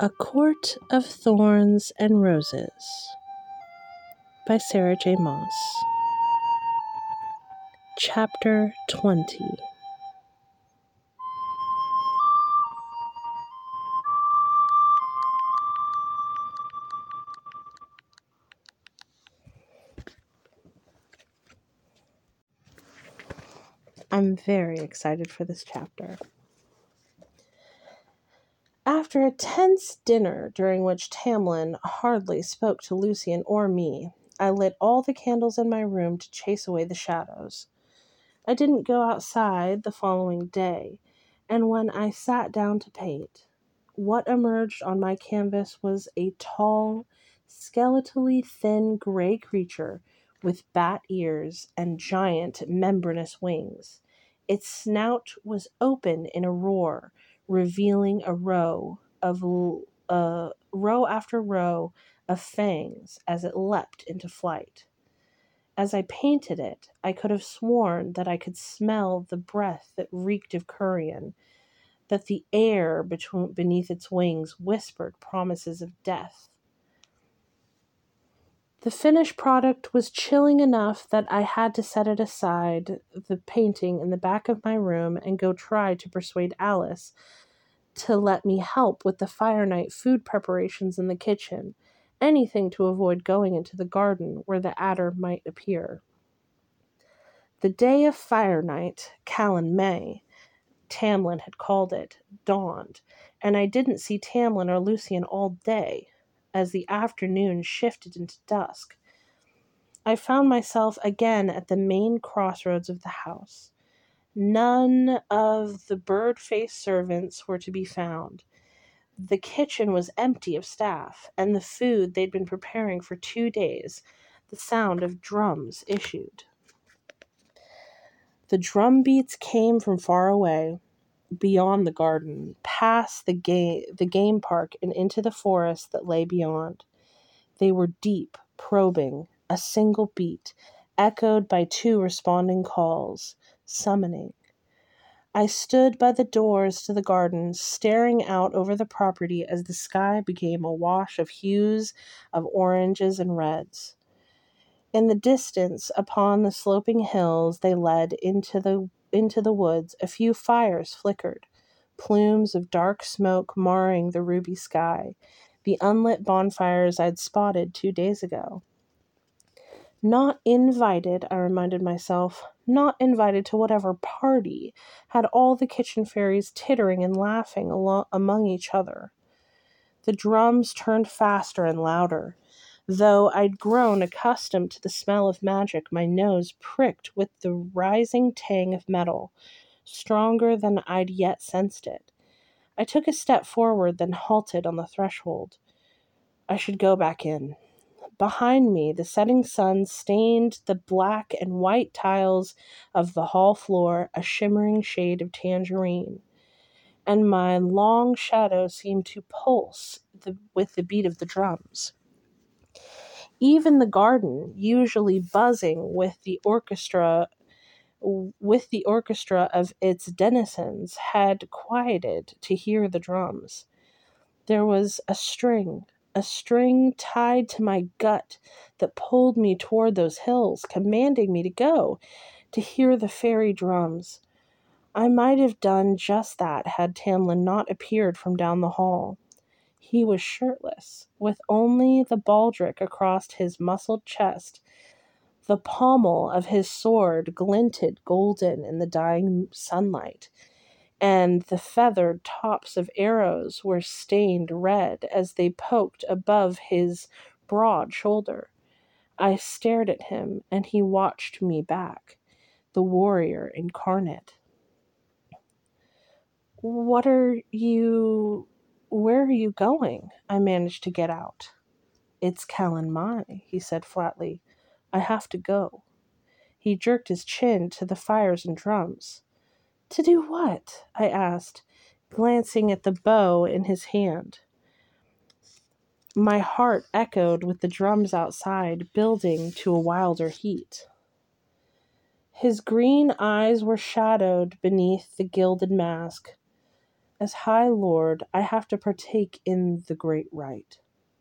A Court of Thorns and Roses by Sarah J. Maas. Chapter 20. I'm very excited for this chapter. After a tense dinner during which Tamlin hardly spoke to Lucien or me, I lit all the candles in my room to chase away the shadows. I didn't go outside the following day, and when I sat down to paint, what emerged on my canvas was a tall, skeletally thin gray creature with bat ears and giant membranous wings. Its snout was open in a roar, revealing row after row of fangs as it leapt into flight. As I painted it, I could have sworn that I could smell the breath that reeked of carrion, that the air beneath its wings whispered promises of death. The finished product was chilling enough that I had to set it aside, the painting, in the back of my room and go try to persuade Alice to let me help with the Fire Night food preparations in the kitchen, anything to avoid going into the garden where the adder might appear. The day of Fire Night, Callan May, Tamlin had called it, dawned, and I didn't see Tamlin or Lucien all day. As the afternoon shifted into dusk, I found myself again at the main crossroads of the house. None of the bird-faced servants were to be found. The kitchen was empty of staff, and the food they'd been preparing for 2 days. The sound of drums issued. The drum beats came from far away, beyond the garden, past the game park and into the forest that lay beyond. They were deep, probing, a single beat, echoed by 2 responding calls, summoning. I stood by the doors to the garden, staring out over the property as the sky became a wash of hues of oranges and reds. In the distance, upon the sloping hills they led into the woods, a few fires flickered, plumes of dark smoke marring the ruby sky, the unlit bonfires I'd spotted 2 days ago. Not invited, I reminded myself, not invited to whatever party had all the kitchen fairies tittering and laughing among each other. The drums turned faster and louder. Though I'd grown accustomed to the smell of magic, my nose pricked with the rising tang of metal, stronger than I'd yet sensed it. I took a step forward, then halted on the threshold. I should go back in. Behind me, the setting sun stained the black and white tiles of the hall floor a shimmering shade of tangerine, and my long shadow seemed to pulse with the beat of the drums. Even the garden, usually buzzing with the orchestra of its denizens, had quieted to hear the drums. There was a string tied to my gut that pulled me toward those hills, commanding me to go, to hear the fairy drums. I might have done just that had Tamlin not appeared from down the hall. He was shirtless, with only the baldric across his muscled chest. The pommel of his sword glinted golden in the dying sunlight, and the feathered tops of arrows were stained red as they poked above his broad shoulder. I stared at him, and he watched me back, the warrior incarnate. Where are you going? I managed to get out. It's Callan Mai, he said flatly. I have to go. He jerked his chin to the fires and drums. To do what? I asked, glancing at the bow in his hand. My heart echoed with the drums outside, building to a wilder heat. His green eyes were shadowed beneath the gilded mask. As High Lord, I have to partake in the great rite.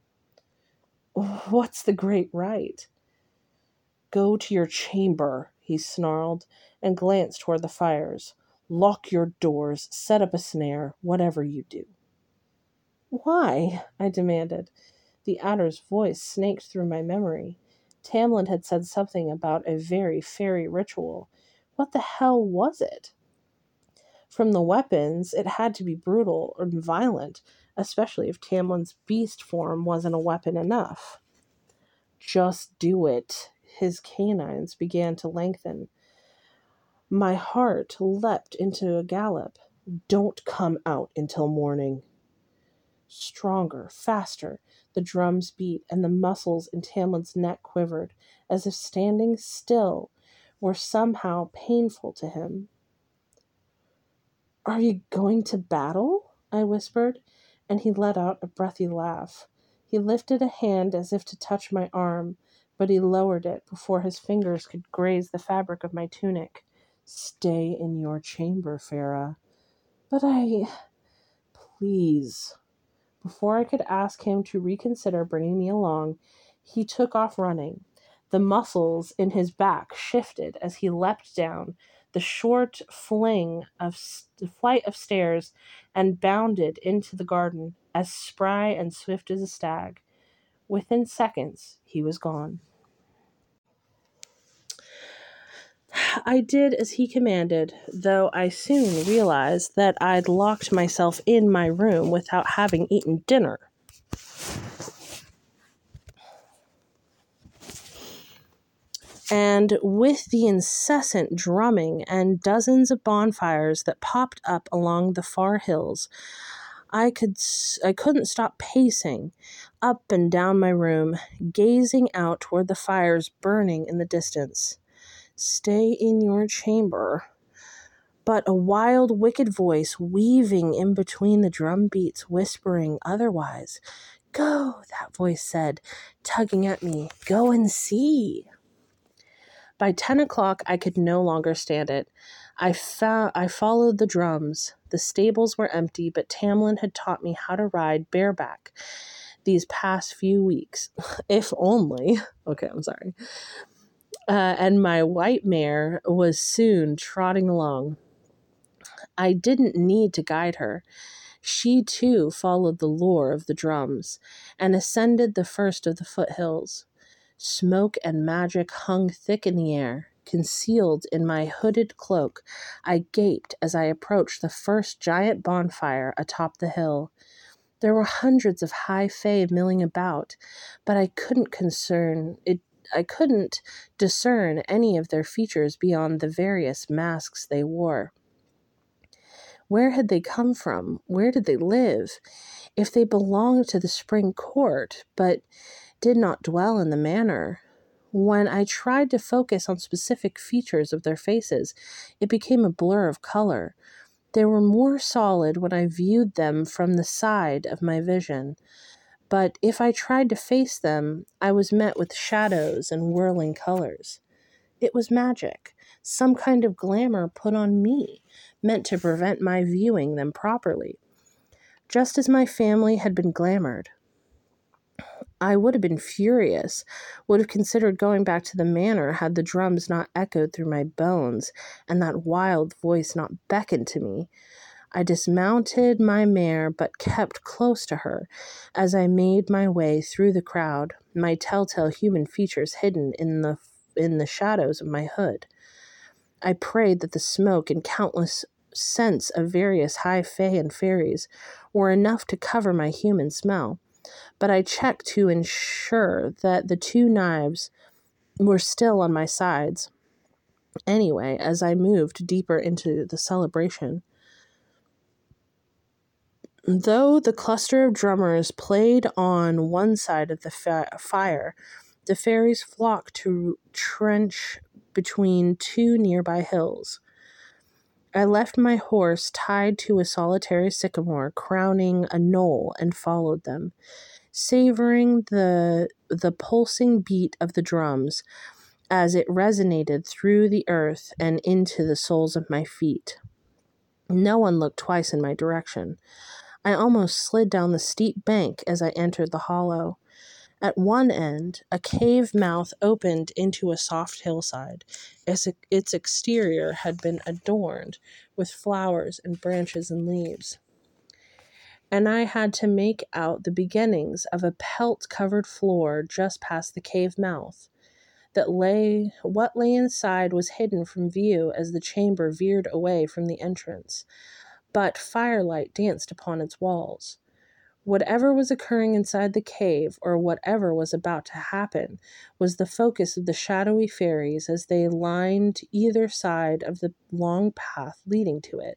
What's the great rite? Go to your chamber, he snarled, and glanced toward the fires. Lock your doors, set up a snare, whatever you do. Why? I demanded. The Adder's voice snaked through my memory. Tamlin had said something about a very fairy ritual. What the hell was it? From the weapons, it had to be brutal and violent, especially if Tamlin's beast form wasn't a weapon enough. Just do it. His canines began to lengthen. My heart leapt into a gallop. Don't come out until morning. Stronger, faster, the drums beat, and the muscles in Tamlin's neck quivered, as if standing still were somehow painful to him. Are you going to battle? I whispered, and he let out a breathy laugh. He lifted a hand as if to touch my arm, but he lowered it before his fingers could graze the fabric of my tunic. Stay in your chamber, Farah. But Please. Before I could ask him to reconsider bringing me along, he took off running. The muscles in his back shifted as he leapt down the short flight of stairs and bounded into the garden, as spry and swift as a stag. Within seconds, he was gone. I did as he commanded, though I soon realized that I'd locked myself in my room without having eaten dinner. And with the incessant drumming and dozens of bonfires that popped up along the far hills, I couldn't stop pacing up and down my room, gazing out toward the fires burning in the distance. Stay in your chamber. But a wild, wicked voice weaving in between the drum beats, whispering otherwise. Go, that voice said, tugging at me. Go and see. By 10 o'clock, I could no longer stand it. I followed the drums. The stables were empty, but Tamlin had taught me how to ride bareback these past few weeks. If only. Okay, I'm sorry. And my white mare was soon trotting along. I didn't need to guide her. She, too, followed the lure of the drums and ascended the first of the foothills. Smoke and magic hung thick in the air. Concealed in my hooded cloak, I gaped as I approached the first giant bonfire atop the hill. There were hundreds of high fae milling about, but I couldn't discern any of their features beyond the various masks they wore. Where had they come from? Where did they live? If they belonged to the spring court, but did not dwell in the manor. When I tried to focus on specific features of their faces, it became a blur of color. They were more solid when I viewed them from the side of my vision. But if I tried to face them, I was met with shadows and whirling colors. It was magic, some kind of glamour put on me, meant to prevent my viewing them properly. Just as my family had been glamored. I would have been furious, would have considered going back to the manor had the drums not echoed through my bones and that wild voice not beckoned to me. I dismounted my mare but kept close to her as I made my way through the crowd, my telltale human features hidden in the shadows of my hood. I prayed that the smoke and countless scents of various high fae and fairies were enough to cover my human smell, but I checked to ensure that the two knives were still on my sides. Anyway, as I moved deeper into the celebration, though the cluster of drummers played on one side of the fire, the fairies flocked to trench between two nearby hills. I left my horse tied to a solitary sycamore crowning a knoll and followed them, savoring the pulsing beat of the drums as it resonated through the earth and into the soles of my feet. No one looked twice in my direction. I almost slid down the steep bank as I entered the hollow. At one end, a cave mouth opened into a soft hillside. Its exterior had been adorned with flowers and branches and leaves, and I had to make out the beginnings of a pelt-covered floor just past the cave mouth. What lay inside was hidden from view as the chamber veered away from the entrance, but firelight danced upon its walls. Whatever was occurring inside the cave, or whatever was about to happen, was the focus of the shadowy fairies as they lined either side of the long path leading to it.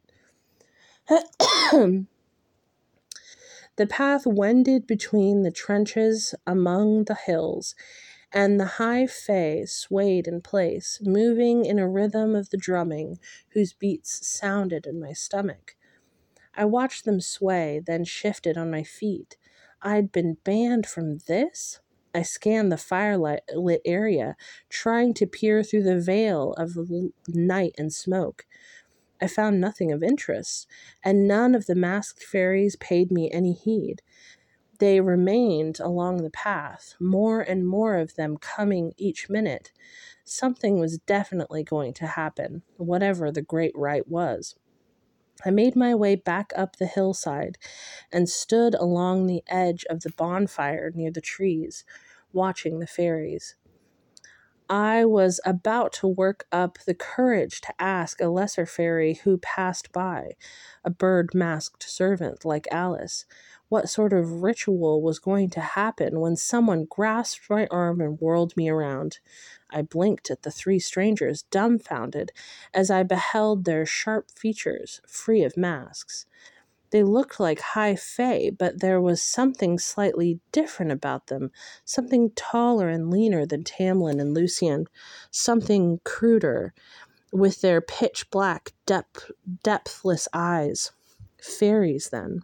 The path wended between the trenches among the hills, and the high fae swayed in place, moving in a rhythm of the drumming whose beats sounded in my stomach. I watched them sway, then shifted on my feet. I'd been banned from this? I scanned the firelight-lit area, trying to peer through the veil of night and smoke. I found nothing of interest, and none of the masked fairies paid me any heed. They remained along the path, more and more of them coming each minute. Something was definitely going to happen, whatever the great rite was. I made my way back up the hillside and stood along the edge of the bonfire near the trees, watching the fairies. I was about to work up the courage to ask a lesser fairy who passed by, a bird-masked servant like Alice, what sort of ritual was going to happen when someone grasped my arm and whirled me around. I blinked at the three strangers, dumbfounded, as I beheld their sharp features, free of masks. They looked like high fae, but there was something slightly different about them, something taller and leaner than Tamlin and Lucian, something cruder, with their pitch-black, depthless eyes. Fairies, then.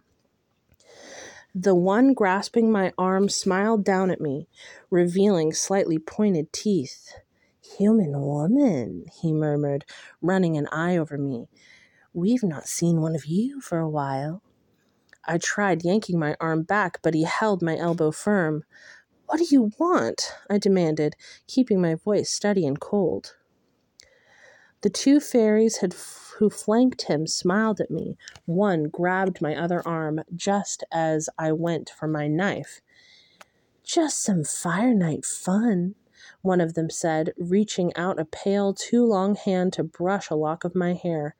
The one grasping my arm smiled down at me, revealing slightly pointed teeth. "Human woman," he murmured, running an eye over me. "We've not seen one of you for a while." I tried yanking my arm back, but he held my elbow firm. "What do you want?" I demanded, keeping my voice steady and cold. The two fairies who flanked him smiled at me. One grabbed my other arm just as I went for my knife. "Just some fire night fun," one of them said, reaching out a pale, too long hand to brush a lock of my hair.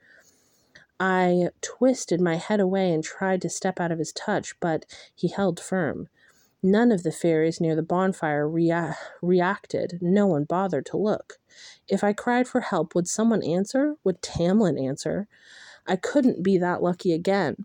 I twisted my head away and tried to step out of his touch, but he held firm. None of the fairies near the bonfire reacted. No one bothered to look. If I cried for help, would someone answer? Would Tamlin answer? I couldn't be that lucky again.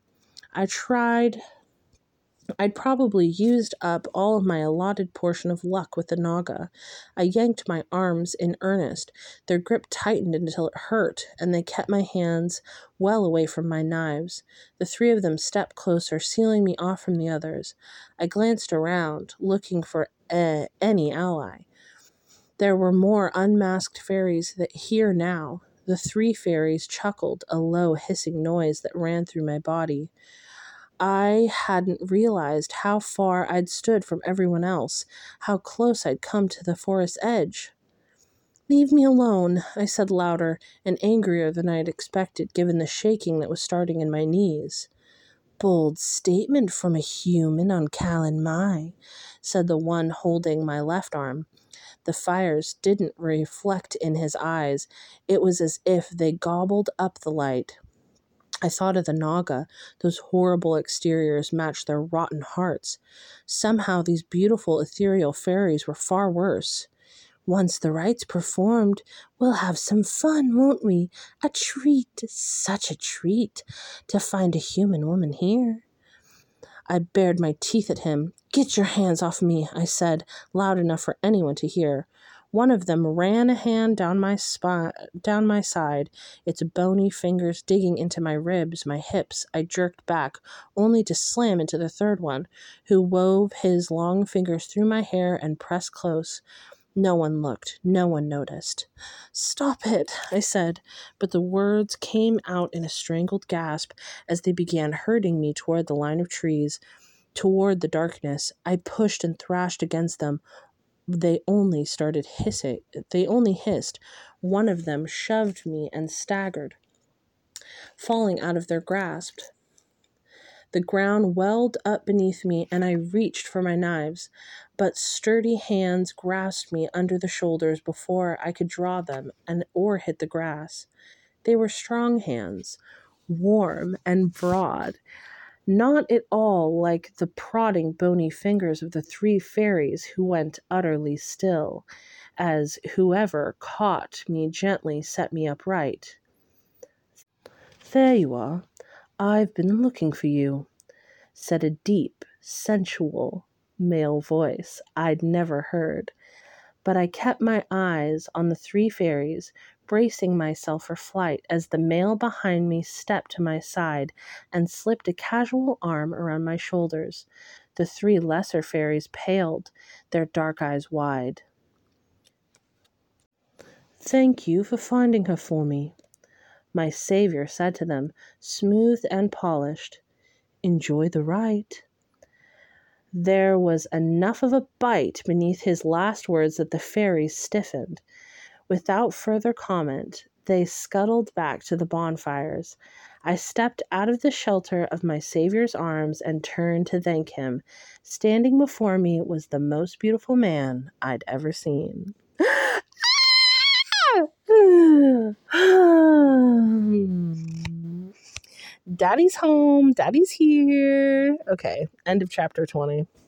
I'd probably used up all of my allotted portion of luck with the Naga. I yanked my arms in earnest. Their grip tightened until it hurt, and they kept my hands well away from my knives. The three of them stepped closer, sealing me off from the others. I glanced around, looking for any ally. There were more unmasked fairies here now. The three fairies chuckled, a low hissing noise that ran through my body. I hadn't realized how far I'd stood from everyone else, how close I'd come to the forest's edge. "Leave me alone," I said louder and angrier than I had expected, given the shaking that was starting in my knees. "Bold statement from a human on Callan Mai," said the one holding my left arm. The fires didn't reflect in his eyes. It was as if they gobbled up the light. I thought of the Naga. Those horrible exteriors matched their rotten hearts. Somehow these beautiful ethereal fairies were far worse. "Once the rite's performed, we'll have some fun, won't we? A treat, such a treat, to find a human woman here." I bared my teeth at him. "Get your hands off me," I said, loud enough for anyone to hear. One of them ran a hand down my side, its bony fingers digging into my ribs, my hips. I jerked back, only to slam into the third one, who wove his long fingers through my hair and pressed close. No one looked. No one noticed. "Stop it," I said, but the words came out in a strangled gasp as they began herding me toward the line of trees, toward the darkness. I pushed and thrashed against them. They only started hissing. They only hissed. One of them shoved me and staggered, falling out of their grasp. The ground welled up beneath me, and I reached for my knives, but sturdy hands grasped me under the shoulders before I could draw them or hit the grass. They were strong hands, warm and broad, not at all like the prodding, bony fingers of the three fairies who went utterly still, as whoever caught me gently set me upright. "There you are. I've been looking for you," said a deep, sensual male voice I'd never heard. But I kept my eyes on the three fairies, bracing myself for flight as the male behind me stepped to my side and slipped a casual arm around my shoulders. The three lesser fairies paled, their dark eyes wide. "Thank you for finding her for me," my savior said to them, smooth and polished. "Enjoy the ride." There was enough of a bite beneath his last words that the fairies stiffened. Without further comment, they scuttled back to the bonfires. I stepped out of the shelter of my savior's arms and turned to thank him. Standing before me was the most beautiful man I'd ever seen. Daddy's home. Daddy's here. Okay, end of chapter 20.